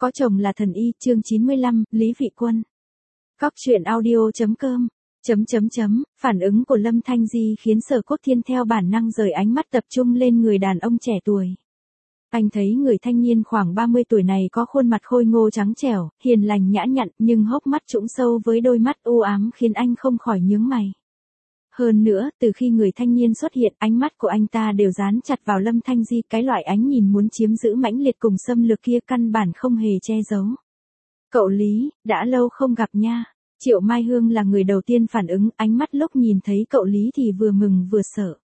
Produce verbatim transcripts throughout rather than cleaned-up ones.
Có chồng là thần y, chương chín mươi lăm, Lý Vị Quân. Cóc truyện audio.com. Chấm chấm chấm, phản ứng của Lâm Thanh Di khiến Sở Cốt Thiên theo bản năng rời ánh mắt tập trung lên người đàn ông trẻ tuổi. Anh thấy người thanh niên khoảng ba mươi tuổi này có khuôn mặt khôi ngô trắng trẻo, hiền lành nhã nhặn, nhưng hốc mắt trũng sâu với đôi mắt u ám khiến anh không khỏi nhướng mày. Hơn nữa, từ khi người thanh niên xuất hiện, ánh mắt của anh ta đều dán chặt vào Lâm Thanh Di, cái loại ánh nhìn muốn chiếm giữ mãnh liệt cùng xâm lược kia căn bản không hề che giấu. Cậu Lý, đã lâu không gặp nha. Triệu Mai Hương là người đầu tiên phản ứng, ánh mắt lúc nhìn thấy cậu Lý thì vừa mừng vừa sợ.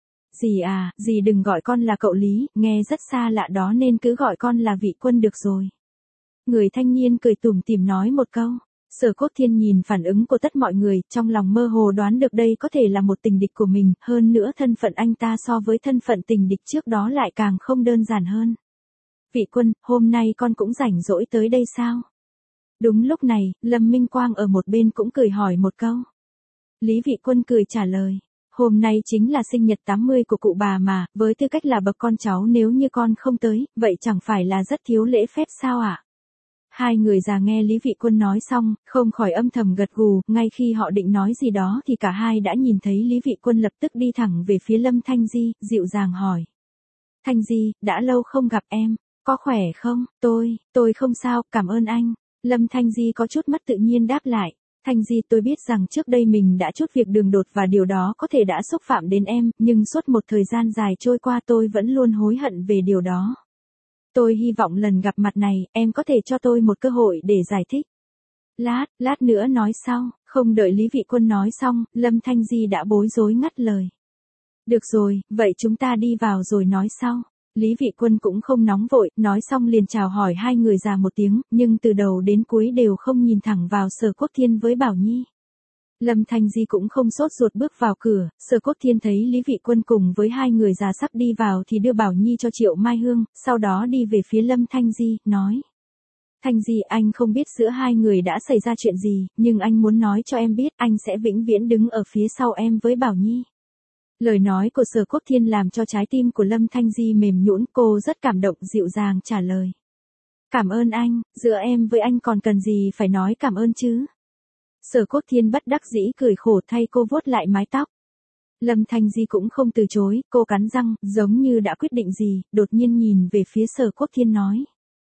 Dì à, dì đừng gọi con là cậu Lý, nghe rất xa lạ đó nên cứ gọi con là Vị Quân được rồi. Người thanh niên cười tủm tỉm nói một câu. Sở Cốt Thiên nhìn phản ứng của tất mọi người, trong lòng mơ hồ đoán được đây có thể là một tình địch của mình, hơn nữa thân phận anh ta so với thân phận tình địch trước đó lại càng không đơn giản hơn. Vị Quân, hôm nay con cũng rảnh rỗi tới đây sao? Đúng lúc này, Lâm Minh Quang ở một bên cũng cười hỏi một câu. Lý Vị Quân cười trả lời. Hôm nay chính là sinh nhật tám mươi của cụ bà mà, với tư cách là bậc con cháu nếu như con không tới, vậy chẳng phải là rất thiếu lễ phép sao ạ? À? Hai người già nghe Lý Vị Quân nói xong, không khỏi âm thầm gật gù, ngay khi họ định nói gì đó thì cả hai đã nhìn thấy Lý Vị Quân lập tức đi thẳng về phía Lâm Thanh Di, dịu dàng hỏi. Thanh Di, đã lâu không gặp em, có khỏe không? Tôi, tôi không sao, cảm ơn anh. Lâm Thanh Di có chút mất tự nhiên đáp lại. Thanh Di, tôi biết rằng trước đây mình đã chút việc đường đột và điều đó có thể đã xúc phạm đến em, nhưng suốt một thời gian dài trôi qua tôi vẫn luôn hối hận về điều đó. Tôi hy vọng lần gặp mặt này, em có thể cho tôi một cơ hội để giải thích. Lát, lát nữa nói sau, không đợi Lý Vị Quân nói xong, Lâm Thanh Di đã bối rối ngắt lời. Được rồi, vậy chúng ta đi vào rồi nói sau. Lý Vị Quân cũng không nóng vội, nói xong liền chào hỏi hai người già một tiếng, nhưng từ đầu đến cuối đều không nhìn thẳng vào Sở Cốt Thiên với Bảo Nhi. Lâm Thanh Di cũng không sốt ruột bước vào cửa, Sở Cốt Thiên thấy Lý Vị Quân cùng với hai người già sắp đi vào thì đưa Bảo Nhi cho Triệu Mai Hương, sau đó đi về phía Lâm Thanh Di, nói. Thanh Di, anh không biết giữa hai người đã xảy ra chuyện gì, nhưng anh muốn nói cho em biết anh sẽ vĩnh viễn đứng ở phía sau em với Bảo Nhi. Lời nói của Sở Cốt Thiên làm cho trái tim của Lâm Thanh Di mềm nhũn, cô rất cảm động dịu dàng trả lời. Cảm ơn anh, giữa em với anh còn cần gì phải nói cảm ơn chứ? Sở Cốt Thiên bất đắc dĩ cười khổ thay cô vuốt lại mái tóc. Lâm Thanh Di cũng không từ chối, cô cắn răng, giống như đã quyết định gì, đột nhiên nhìn về phía Sở Cốt Thiên nói.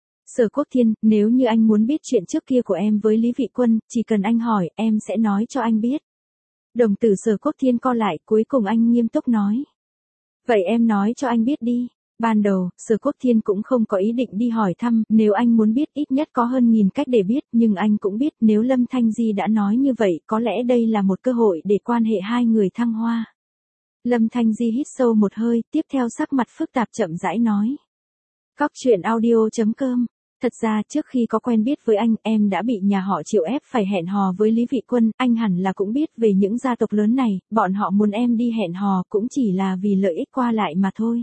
Sở Cốt Thiên, nếu như anh muốn biết chuyện trước kia của em với Lý Vị Quân, chỉ cần anh hỏi, em sẽ nói cho anh biết. Đồng tử Sở Cốt Thiên co lại, cuối cùng anh nghiêm túc nói. Vậy em nói cho anh biết đi. Ban đầu, Sở Cốt Thiên cũng không có ý định đi hỏi thăm, nếu anh muốn biết ít nhất có hơn nghìn cách để biết, nhưng anh cũng biết nếu Lâm Thanh Di đã nói như vậy, có lẽ đây là một cơ hội để quan hệ hai người thăng hoa. Lâm Thanh Di hít sâu một hơi, tiếp theo sắc mặt phức tạp chậm rãi nói. Cóc truyện audio.com. Thật ra trước khi có quen biết với anh, em đã bị nhà họ Triệu ép phải hẹn hò với Lý Vị Quân, anh hẳn là cũng biết về những gia tộc lớn này, bọn họ muốn em đi hẹn hò cũng chỉ là vì lợi ích qua lại mà thôi.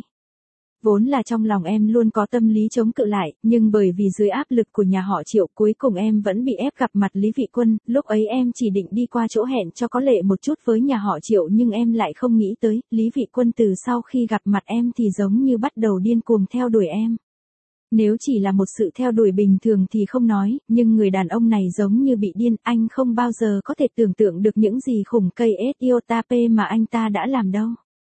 Vốn là trong lòng em luôn có tâm lý chống cự lại, nhưng bởi vì dưới áp lực của nhà họ Triệu cuối cùng em vẫn bị ép gặp mặt Lý Vị Quân, lúc ấy em chỉ định đi qua chỗ hẹn cho có lệ một chút với nhà họ Triệu nhưng em lại không nghĩ tới, Lý Vị Quân từ sau khi gặp mặt em thì giống như bắt đầu điên cuồng theo đuổi em. Nếu chỉ là một sự theo đuổi bình thường thì không nói, nhưng người đàn ông này giống như bị điên, anh không bao giờ có thể tưởng tượng được những gì khủng cây Ethiopia mà anh ta đã làm đâu.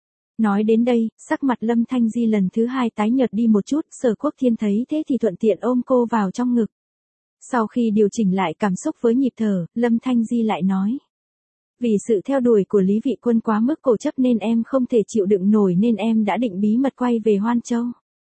Nói đến đây, sắc mặt Lâm Thanh Di lần thứ hai tái nhợt đi một chút, Sở Quốc Thiên thấy thế thì thuận tiện ôm cô vào trong ngực. Sau khi điều chỉnh lại cảm xúc với nhịp thở, Lâm Thanh Di lại nói. Vì sự theo đuổi của Lý Vị Quân quá mức cổ chấp nên em không thể chịu đựng nổi nên em đã định bí mật quay về Hoan Châu.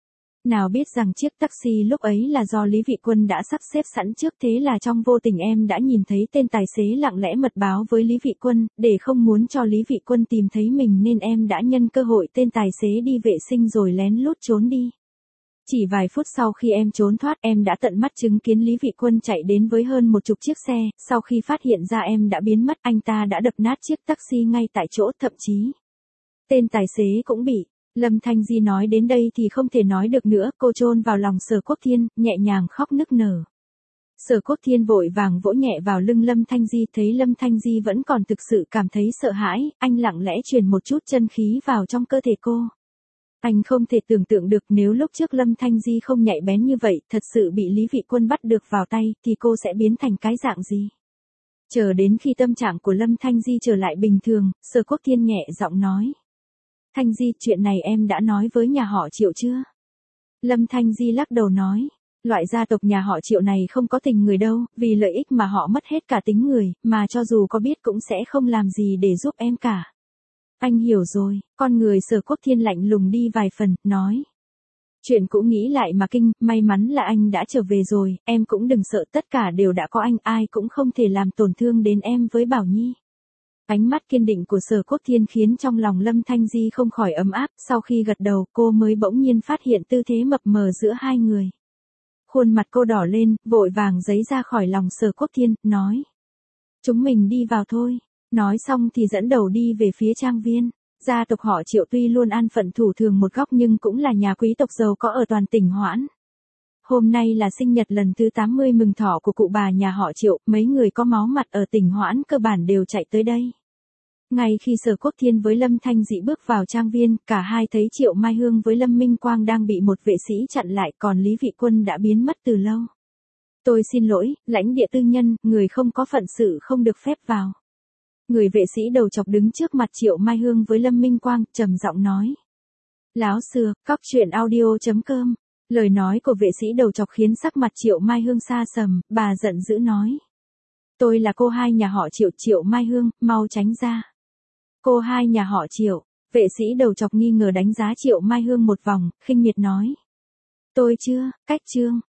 Nào biết rằng chiếc taxi lúc ấy là do Lý Vị Quân đã sắp xếp sẵn trước, thế là trong vô tình em đã nhìn thấy tên tài xế lặng lẽ mật báo với Lý Vị Quân, để không muốn cho Lý Vị Quân tìm thấy mình nên em đã nhân cơ hội tên tài xế đi vệ sinh rồi lén lút trốn đi. Chỉ vài phút sau khi em trốn thoát, em đã tận mắt chứng kiến Lý Vị Quân chạy đến với hơn một chục chiếc xe, sau khi phát hiện ra em đã biến mất, anh ta đã đập nát chiếc taxi ngay tại chỗ, thậm chí tên tài xế cũng bị. Lâm Thanh Di nói đến đây thì không thể nói được nữa, cô chôn vào lòng Sở Quốc Thiên, nhẹ nhàng khóc nức nở. Sở Quốc Thiên vội vàng vỗ nhẹ vào lưng Lâm Thanh Di, thấy Lâm Thanh Di vẫn còn thực sự cảm thấy sợ hãi, anh lặng lẽ truyền một chút chân khí vào trong cơ thể cô. Anh không thể tưởng tượng được nếu lúc trước Lâm Thanh Di không nhạy bén như vậy, thật sự bị Lý Vị Quân bắt được vào tay, thì cô sẽ biến thành cái dạng gì. Chờ đến khi tâm trạng của Lâm Thanh Di trở lại bình thường, Sở Quốc Thiên nhẹ giọng nói. Thanh Di, chuyện này em đã nói với nhà họ Triệu chưa? Lâm Thanh Di lắc đầu nói. Loại gia tộc nhà họ Triệu này không có tình người đâu, vì lợi ích mà họ mất hết cả tính người, mà cho dù có biết cũng sẽ không làm gì để giúp em cả. Anh hiểu rồi, con người Sở Quốc Thiên lạnh lùng đi vài phần, nói. Chuyện cũ nghĩ lại mà kinh, may mắn là anh đã trở về rồi, em cũng đừng sợ, tất cả đều đã có anh, ai cũng không thể làm tổn thương đến em với Bảo Nhi. Ánh mắt kiên định của Sở Quốc Thiên khiến trong lòng Lâm Thanh Di không khỏi ấm áp, sau khi gật đầu cô mới bỗng nhiên phát hiện tư thế mập mờ giữa hai người. Khuôn mặt cô đỏ lên, vội vàng giấy ra khỏi lòng Sở Quốc Thiên, nói. Chúng mình đi vào thôi. Nói xong thì dẫn đầu đi về phía trang viên. Gia tộc họ Triệu tuy luôn an phận thủ thường một góc nhưng cũng là nhà quý tộc giàu có ở toàn tỉnh Hoãn. Hôm nay là sinh nhật lần thứ tám mươi mừng thọ của cụ bà nhà họ Triệu, mấy người có máu mặt ở tỉnh Hoãn cơ bản đều chạy tới đây. Ngay khi Sở Quốc Thiên với Lâm Thanh Dị bước vào trang viên, cả hai thấy Triệu Mai Hương với Lâm Minh Quang đang bị một vệ sĩ chặn lại, còn Lý Vị Quân đã biến mất từ lâu. Tôi xin lỗi, lãnh địa tư nhân, người không có phận sự không được phép vào. Người vệ sĩ đầu chọc đứng trước mặt Triệu Mai Hương với Lâm Minh Quang, trầm giọng nói. Láo xưa, cóc truyện audio chấm com. Lời nói của vệ sĩ đầu chọc khiến sắc mặt Triệu Mai Hương xa sầm, bà giận dữ nói. Tôi là cô hai nhà họ Triệu, Triệu Mai Hương, mau tránh ra. Cô hai nhà họ Triệu, vệ sĩ đầu chọc nghi ngờ đánh giá Triệu Mai Hương một vòng, khinh miệt nói. Tôi chưa, cách chương.